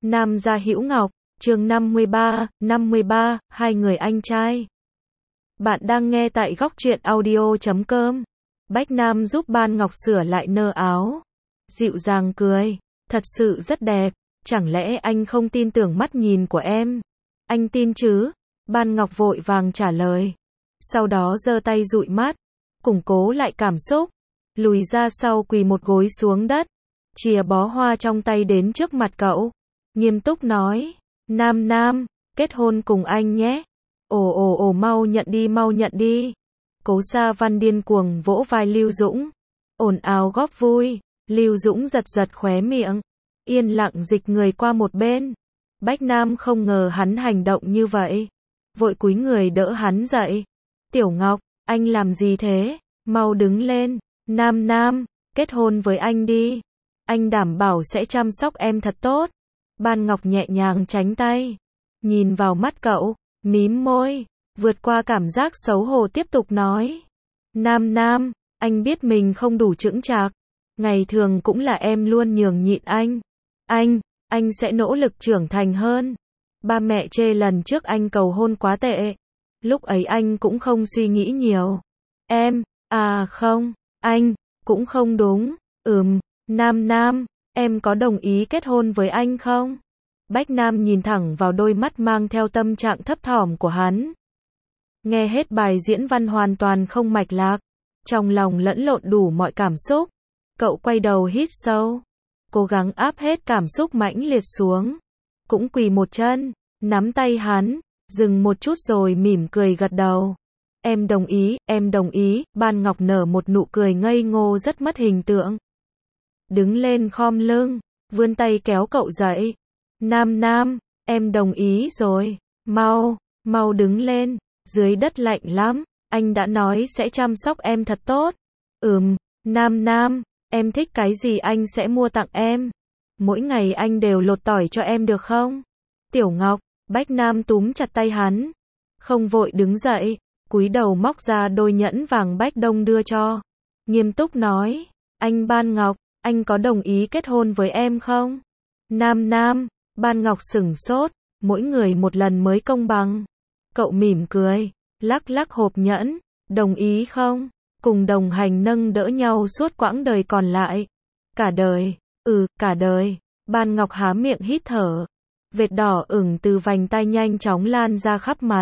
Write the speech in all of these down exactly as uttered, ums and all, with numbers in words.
Nam gia Hữu Ngọc, chương năm mươi ba, năm mươi ba, hai người anh trai. Bạn đang nghe tại góc truyện audio chấm com. Bách Nam giúp Ban Ngọc sửa lại nơ áo. Dịu dàng cười, thật sự rất đẹp, chẳng lẽ anh không tin tưởng mắt nhìn của em? Anh tin chứ? Ban Ngọc vội vàng trả lời. Sau đó giơ tay dụi mắt, củng cố lại cảm xúc, lùi ra sau quỳ một gối xuống đất, chìa bó hoa trong tay đến trước mặt cậu, nghiêm túc nói, Nam Nam, kết hôn cùng anh nhé. Ồ ồ ồ mau nhận đi mau nhận đi. Cố Sa Văn điên cuồng vỗ vai Lưu Dũng, ồn ào góp vui. Lưu Dũng giật giật khóe miệng, yên lặng dịch người qua một bên. Bách Nam không ngờ hắn hành động như vậy, vội cúi người đỡ hắn dậy. Tiểu Ngọc, anh làm gì thế? Mau đứng lên. Nam Nam, kết hôn với anh đi. Anh đảm bảo sẽ chăm sóc em thật tốt. Ban Ngọc nhẹ nhàng tránh tay, nhìn vào mắt cậu, mím môi, vượt qua cảm giác xấu hổ tiếp tục nói. Nam Nam, anh biết mình không đủ chững chạc. Ngày thường cũng là em luôn nhường nhịn anh. Anh, anh sẽ nỗ lực trưởng thành hơn. Ba mẹ chê lần trước anh cầu hôn quá tệ. Lúc ấy anh cũng không suy nghĩ nhiều. Em, à không, anh, cũng không đúng. Ừm, Nam Nam, em có đồng ý kết hôn với anh không? Bách Nam nhìn thẳng vào đôi mắt mang theo tâm trạng thấp thỏm của hắn. Nghe hết bài diễn văn hoàn toàn không mạch lạc, trong lòng lẫn lộn đủ mọi cảm xúc. Cậu quay đầu hít sâu, cố gắng áp hết cảm xúc mãnh liệt xuống. Cũng quỳ một chân, nắm tay hắn, dừng một chút rồi mỉm cười gật đầu. Em đồng ý, em đồng ý. Ban Ngọc nở một nụ cười ngây ngô rất mất hình tượng. Đứng lên khom lưng, vươn tay kéo cậu dậy. Nam Nam, em đồng ý rồi. Mau, mau đứng lên, dưới đất lạnh lắm. Anh đã nói sẽ chăm sóc em thật tốt. Ừm, Nam Nam, em thích cái gì anh sẽ mua tặng em. Mỗi ngày anh đều lột tỏi cho em được không? Tiểu Ngọc, Bách Nam túm chặt tay hắn, không vội đứng dậy, cúi đầu móc ra đôi nhẫn vàng Bách Đông đưa cho. Nghiêm túc nói, anh Ban Ngọc, anh có đồng ý kết hôn với em không? Nam Nam, Ban Ngọc sửng sốt, mỗi người một lần mới công bằng. Cậu mỉm cười, lắc lắc hộp nhẫn, đồng ý không? Cùng đồng hành nâng đỡ nhau suốt quãng đời còn lại. Cả đời, ừ, cả đời. Ban Ngọc há miệng hít thở, vệt đỏ ửng từ vành tai nhanh chóng lan ra khắp mặt.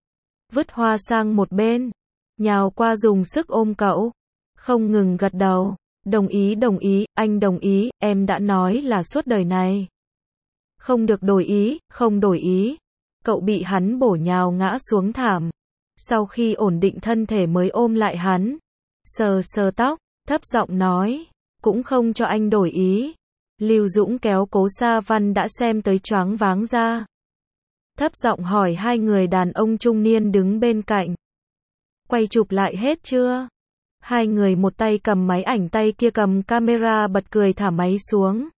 Vứt hoa sang một bên, nhào qua dùng sức ôm cậu, không ngừng gật đầu. Đồng ý đồng ý, anh đồng ý, em đã nói là suốt đời này. Không được đổi ý, không đổi ý. Cậu bị hắn bổ nhào ngã xuống thảm. Sau khi ổn định thân thể mới ôm lại hắn, sờ sờ tóc, thấp giọng nói, cũng không cho anh đổi ý. Lưu Dũng kéo Cố Sa Văn đã xem tới choáng váng ra. Thấp giọng hỏi hai người đàn ông trung niên đứng bên cạnh. Quay chụp lại hết chưa? Hai người một tay cầm máy ảnh tay kia cầm camera bật cười thả máy xuống.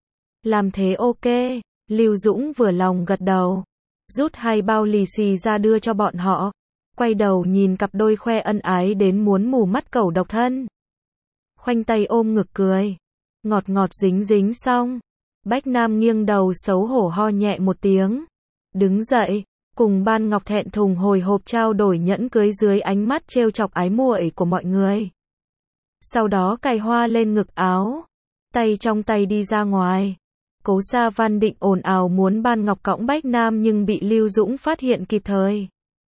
Làm thế ok. Lưu Dũng vừa lòng gật đầu, rút hai bao lì xì ra đưa cho bọn họ. Quay đầu nhìn cặp đôi khoe ân ái đến muốn mù mắt cẩu độc thân. Khoanh tay ôm ngực cười, ngọt ngọt dính dính xong. Bách Nam nghiêng đầu xấu hổ ho nhẹ một tiếng, đứng dậy, cùng Ban Ngọc thẹn thùng hồi hộp trao đổi nhẫn cưới dưới ánh mắt trêu chọc ái muội của mọi người. Sau đó cài hoa lên ngực áo, tay trong tay đi ra ngoài. Cố Sa Văn định ồn ào muốn Ban Ngọc cõng Bách Nam nhưng bị Lưu Dũng phát hiện kịp thời.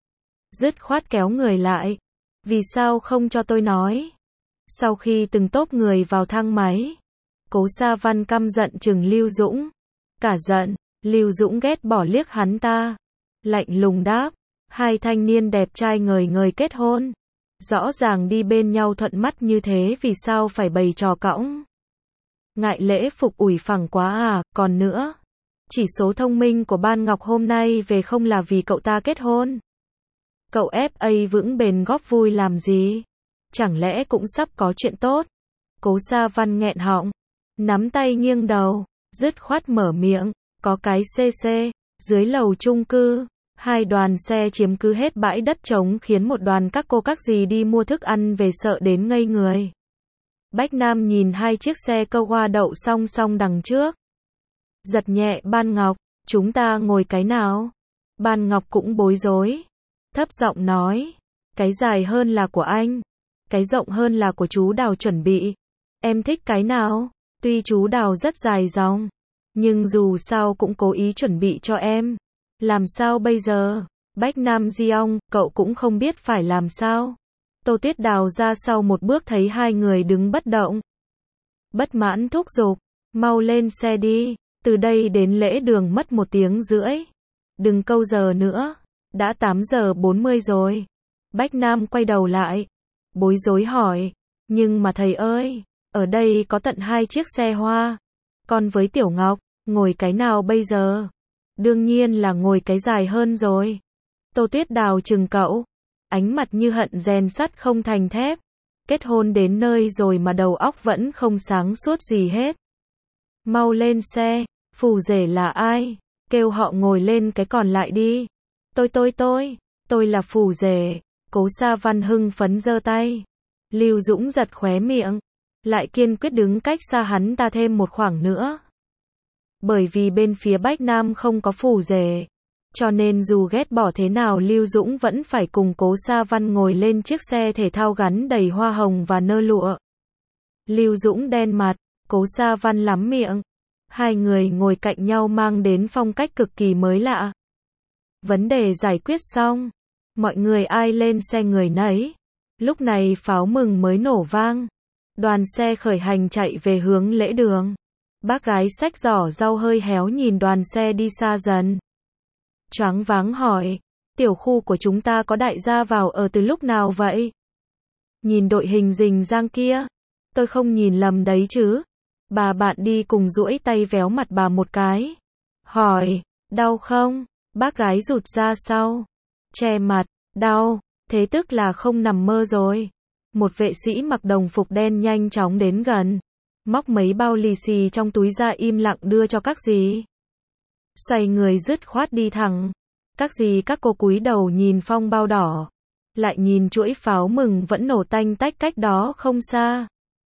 Dứt khoát kéo người lại. Vì sao không cho tôi nói? Sau khi từng tốp người vào thang máy, Cố Sa Văn căm giận chừng Lưu Dũng. Cả giận, Lưu Dũng ghét bỏ liếc hắn ta, lạnh lùng đáp, hai thanh niên đẹp trai ngời ngời kết hôn, rõ ràng đi bên nhau thuận mắt như thế vì sao phải bày trò cõng? Ngại lễ phục ủi phẳng quá à, còn nữa, chỉ số thông minh của Ban Ngọc hôm nay về không là vì cậu ta kết hôn. Cậu ép a vững bền góp vui làm gì? Chẳng lẽ cũng sắp có chuyện tốt? Cố Sa Văn nghẹn họng, nắm tay nghiêng đầu, dứt khoát mở miệng, có cái xê xê, dưới lầu chung cư, hai đoàn xe chiếm cứ hết bãi đất trống khiến một đoàn các cô các dì đi mua thức ăn về sợ đến ngây người. Bách Nam nhìn hai chiếc xe câu hoa đậu song song đằng trước. giật nhẹ Ban Ngọc, chúng ta ngồi cái nào? Ban Ngọc cũng bối rối, thấp giọng nói, cái dài hơn là của anh, cái rộng hơn là của chú Đào chuẩn bị. Em thích cái nào? Tuy chú Đào rất dài dòng, nhưng dù sao cũng cố ý chuẩn bị cho em. Làm sao bây giờ? Bách Nam Giong, cậu cũng không biết phải làm sao. Tô Tuyết Đào ra sau một bước thấy hai người đứng bất động. Bất mãn thúc giục, mau lên xe đi, từ đây đến lễ đường mất một tiếng rưỡi. Đừng câu giờ nữa, đã tám giờ bốn mươi rồi. Bách Nam quay đầu lại, bối rối hỏi, nhưng mà thầy ơi, ở đây có tận hai chiếc xe hoa. Con với Tiểu Ngọc, ngồi cái nào bây giờ? Đương nhiên là ngồi cái dài hơn rồi. Tô Tuyết Đào chừng cậu, ánh mặt như hận rèn sắt không thành thép. Kết hôn đến nơi rồi mà đầu óc vẫn không sáng suốt gì hết. Mau lên xe, phù rể là ai? Kêu họ ngồi lên cái còn lại đi. Tôi tôi tôi, tôi là phù rể. Cố Sa Văn hưng phấn giơ tay. Lưu Dũng giật khóe miệng, lại kiên quyết đứng cách xa hắn ta thêm một khoảng nữa. Bởi vì bên phía Bách Nam không có phù rể, cho nên dù ghét bỏ thế nào Lưu Dũng vẫn phải cùng Cố Sa Văn ngồi lên chiếc xe thể thao gắn đầy hoa hồng và nơ lụa. Lưu Dũng đen mặt, Cố Sa Văn lắm miệng. Hai người ngồi cạnh nhau mang đến phong cách cực kỳ mới lạ. Vấn đề giải quyết xong, mọi người ai lên xe người nấy. Lúc này pháo mừng mới nổ vang. Đoàn xe khởi hành chạy về hướng lễ đường. Bác gái xách giỏ rau hơi héo nhìn đoàn xe đi xa dần. Choáng váng hỏi, tiểu khu của chúng ta có đại gia vào ở từ lúc nào vậy? Nhìn đội hình rình rang kia, tôi không nhìn lầm đấy chứ? Bà bạn đi cùng duỗi tay véo mặt bà một cái. Hỏi, đau không? Bác gái rụt ra sau. Che mặt, đau, thế tức là không nằm mơ rồi. Một vệ sĩ mặc đồng phục đen nhanh chóng đến gần. Móc mấy bao lì xì trong túi ra im lặng đưa cho các dì. Xoay người dứt khoát đi thẳng. Các dì các cô cúi đầu nhìn phong bao đỏ. Lại nhìn chuỗi pháo mừng vẫn nổ tanh tách cách đó không xa.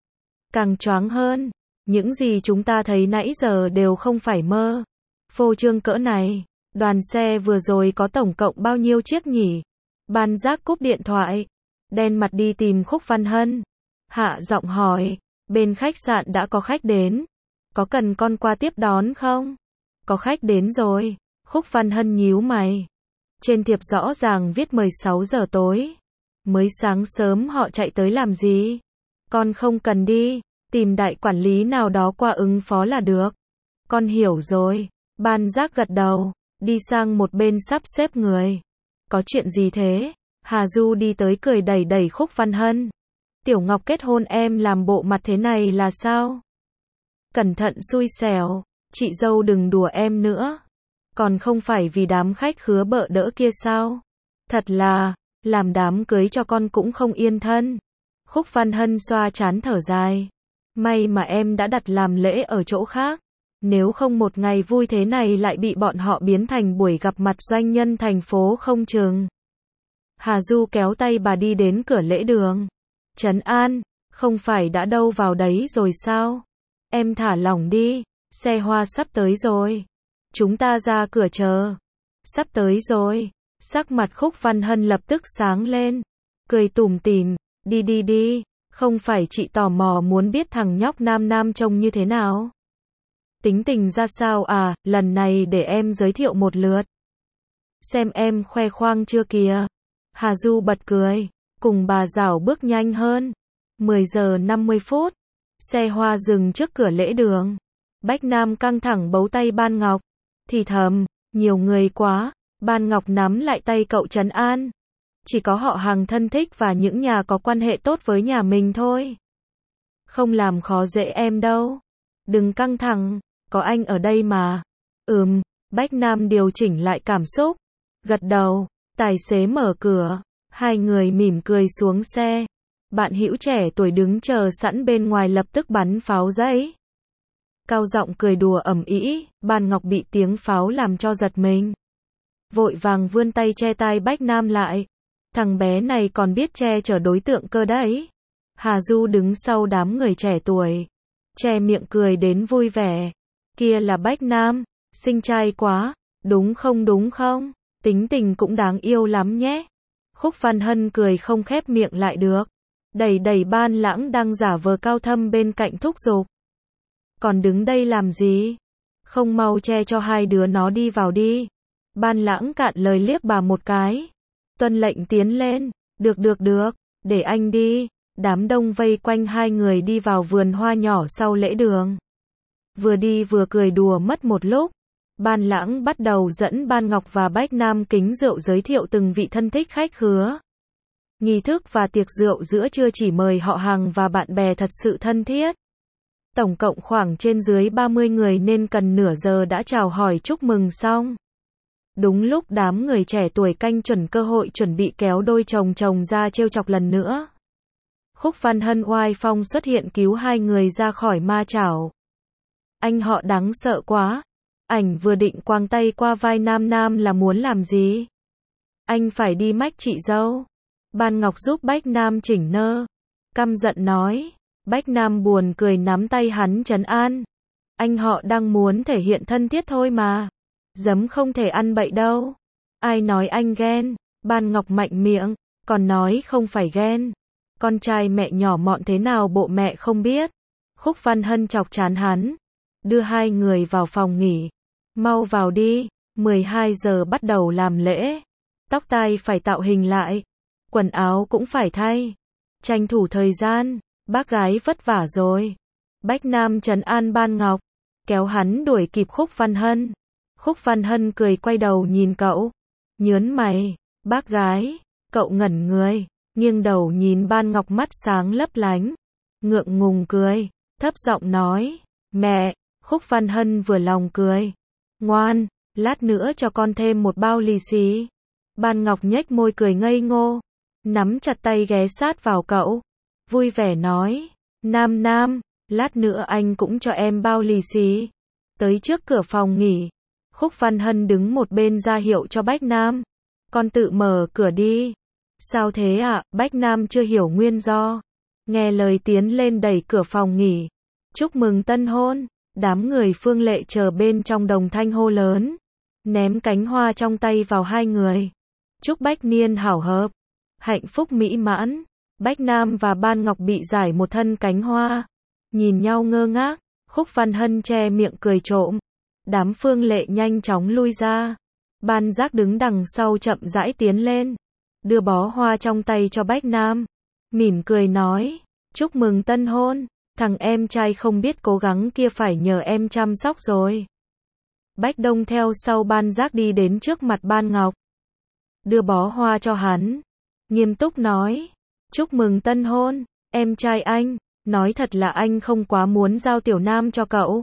Càng choáng hơn. Những gì chúng ta thấy nãy giờ đều không phải mơ. Phô trương cỡ này. Đoàn xe vừa rồi có tổng cộng bao nhiêu chiếc nhỉ? Ban Giác cúp điện thoại. Đen mặt đi tìm Khúc Văn Hân. Hạ giọng hỏi. Bên khách sạn đã có khách đến. Có cần con qua tiếp đón không? Có khách đến rồi. Khúc Văn Hân nhíu mày. Trên thiệp rõ ràng viết mười sáu giờ tối. Mới sáng sớm họ chạy tới làm gì? Con không cần đi. Tìm đại quản lý nào đó qua ứng phó là được. Con hiểu rồi. Ban Giác gật đầu. Đi sang một bên sắp xếp người. Có chuyện gì thế? Hà Du đi tới cười đẩy đẩy Khúc Văn Hân. Tiểu Ngọc kết hôn em làm bộ mặt thế này là sao? Cẩn thận xui xẻo. Chị dâu đừng đùa em nữa. Còn không phải vì đám khách khứa bợ đỡ kia sao? Thật là, làm đám cưới cho con cũng không yên thân. Khúc Văn Hân xoa trán thở dài. May mà em đã đặt làm lễ ở chỗ khác. Nếu không một ngày vui thế này lại bị bọn họ biến thành buổi gặp mặt doanh nhân thành phố không chừng. Hà Du kéo tay bà đi đến cửa lễ đường. Trấn an, không phải đã đâu vào đấy rồi sao? Em thả lỏng đi, xe hoa sắp tới rồi. Chúng ta ra cửa chờ. Sắp tới rồi. Sắc mặt Khúc Văn Hân lập tức sáng lên. Cười tủm tỉm, đi đi đi, không phải chị tò mò muốn biết thằng nhóc Nam Nam trông như thế nào? Tính tình ra sao à, lần này để em giới thiệu một lượt. Xem em khoe khoang chưa kìa. Hà Du bật cười, cùng bà rảo bước nhanh hơn. mười giờ năm mươi phút, xe hoa dừng trước cửa lễ đường. Bách Nam căng thẳng bấu tay Ban Ngọc, thì thầm, nhiều người quá. Ban Ngọc nắm lại tay cậu trấn an. Chỉ có họ hàng thân thích và những nhà có quan hệ tốt với nhà mình thôi. Không làm khó dễ em đâu. Đừng căng thẳng, có anh ở đây mà. Ừm, Bách Nam điều chỉnh lại cảm xúc. Gật đầu, tài xế mở cửa. Hai người mỉm cười xuống xe. Bạn hữu trẻ tuổi đứng chờ sẵn bên ngoài lập tức bắn pháo giấy. Cao giọng cười đùa ầm ĩ, Ban Ngọc bị tiếng pháo làm cho giật mình. Vội vàng vươn tay che tai Bách Nam lại. Thằng bé này còn biết che chở đối tượng cơ đấy. Hà Du đứng sau đám người trẻ tuổi. Che miệng cười đến vui vẻ. Kia là Bách Nam, xinh trai quá, đúng không đúng không? Tính tình cũng đáng yêu lắm nhé. Khúc Văn Hân cười không khép miệng lại được. Đẩy đẩy Ban Lãng đang giả vờ cao thâm bên cạnh thúc giục. Còn đứng đây làm gì? Không mau che cho hai đứa nó đi vào đi. Ban Lãng cạn lời liếc bà một cái. Tuân lệnh tiến lên. Được được được, để anh đi. Đám đông vây quanh hai người đi vào vườn hoa nhỏ sau lễ đường. Vừa đi vừa cười đùa mất một lúc. Ban Lãng bắt đầu dẫn Ban Ngọc và Bách Nam kính rượu giới thiệu từng vị thân thích khách khứa. Nghi thức và tiệc rượu giữa trưa chỉ mời họ hàng và bạn bè thật sự thân thiết. Tổng cộng khoảng trên dưới ba mươi người nên cần nửa giờ đã chào hỏi chúc mừng xong. Đúng lúc đám người trẻ tuổi canh chuẩn cơ hội chuẩn bị kéo đôi chồng chồng ra trêu chọc lần nữa. Khúc Văn Hân oai phong xuất hiện cứu hai người ra khỏi ma chảo. Anh họ đáng sợ quá. Ảnh vừa định quàng tay qua vai Nam Nam là muốn làm gì? Anh phải đi mách chị dâu. Ban Ngọc giúp Bách Nam chỉnh nơ. Căm giận nói. Bách Nam buồn cười nắm tay hắn trấn an. Anh họ đang muốn thể hiện thân thiết thôi mà. Giấm không thể ăn bậy đâu. Ai nói anh ghen? Ban Ngọc mạnh miệng. Còn nói không phải ghen. Con trai mẹ nhỏ mọn thế nào bộ mẹ không biết. Khúc Văn Hân chọc chán hắn. Đưa hai người vào phòng nghỉ. Mau vào đi. mười hai giờ bắt đầu làm lễ. Tóc tai phải tạo hình lại. Quần áo cũng phải thay. Tranh thủ thời gian. Bác gái vất vả rồi. Bách Nam trấn an Ban Ngọc. Kéo hắn đuổi kịp Khúc Văn Hân. Khúc Văn Hân cười quay đầu nhìn cậu. Nhớn mày. Bác gái. Cậu ngẩn người. Nghiêng đầu nhìn Ban Ngọc mắt sáng lấp lánh. Ngượng ngùng cười. Thấp giọng nói. Mẹ. Khúc Văn Hân vừa lòng cười. Ngoan. Lát nữa cho con thêm một bao lì xì. Ban Ngọc nhếch môi cười ngây ngô. Nắm chặt tay ghé sát vào cậu. Vui vẻ nói. Nam Nam. Lát nữa anh cũng cho em bao lì xì. Tới trước cửa phòng nghỉ. Khúc Văn Hân đứng một bên ra hiệu cho Bách Nam. Con tự mở cửa đi. Sao thế ạ? À? Bách Nam chưa hiểu nguyên do. Nghe lời tiến lên đẩy cửa phòng nghỉ. Chúc mừng tân hôn. Đám người Phương Lệ chờ bên trong đồng thanh hô lớn. Ném cánh hoa trong tay vào hai người. Chúc Bách Niên hảo hợp. Hạnh phúc mỹ mãn. Bách Nam và Ban Ngọc bị giải một thân cánh hoa. Nhìn nhau ngơ ngác. Khúc Văn Hân che miệng cười trộm. Đám Phương Lệ nhanh chóng lui ra. Ban Giác đứng đằng sau chậm rãi tiến lên. Đưa bó hoa trong tay cho Bách Nam. Mỉm cười nói. Chúc mừng tân hôn. Thằng em trai không biết cố gắng kia phải nhờ em chăm sóc rồi. Bách Đông theo sau Ban Giác đi đến trước mặt Ban Ngọc. Đưa bó hoa cho hắn. Nghiêm túc nói. Chúc mừng tân hôn. Em trai anh. Nói thật là anh không quá muốn giao Tiểu Nam cho cậu.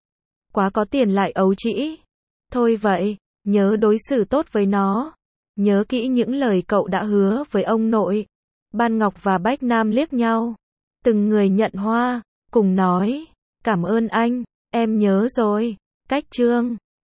Quá có tiền lại ấu trĩ. Thôi vậy. Nhớ đối xử tốt với nó. Nhớ kỹ những lời cậu đã hứa với ông nội. Ban Ngọc và Bách Nam liếc nhau. Từng người nhận hoa. Cùng nói. Cảm ơn anh. Em nhớ rồi. Cách chương.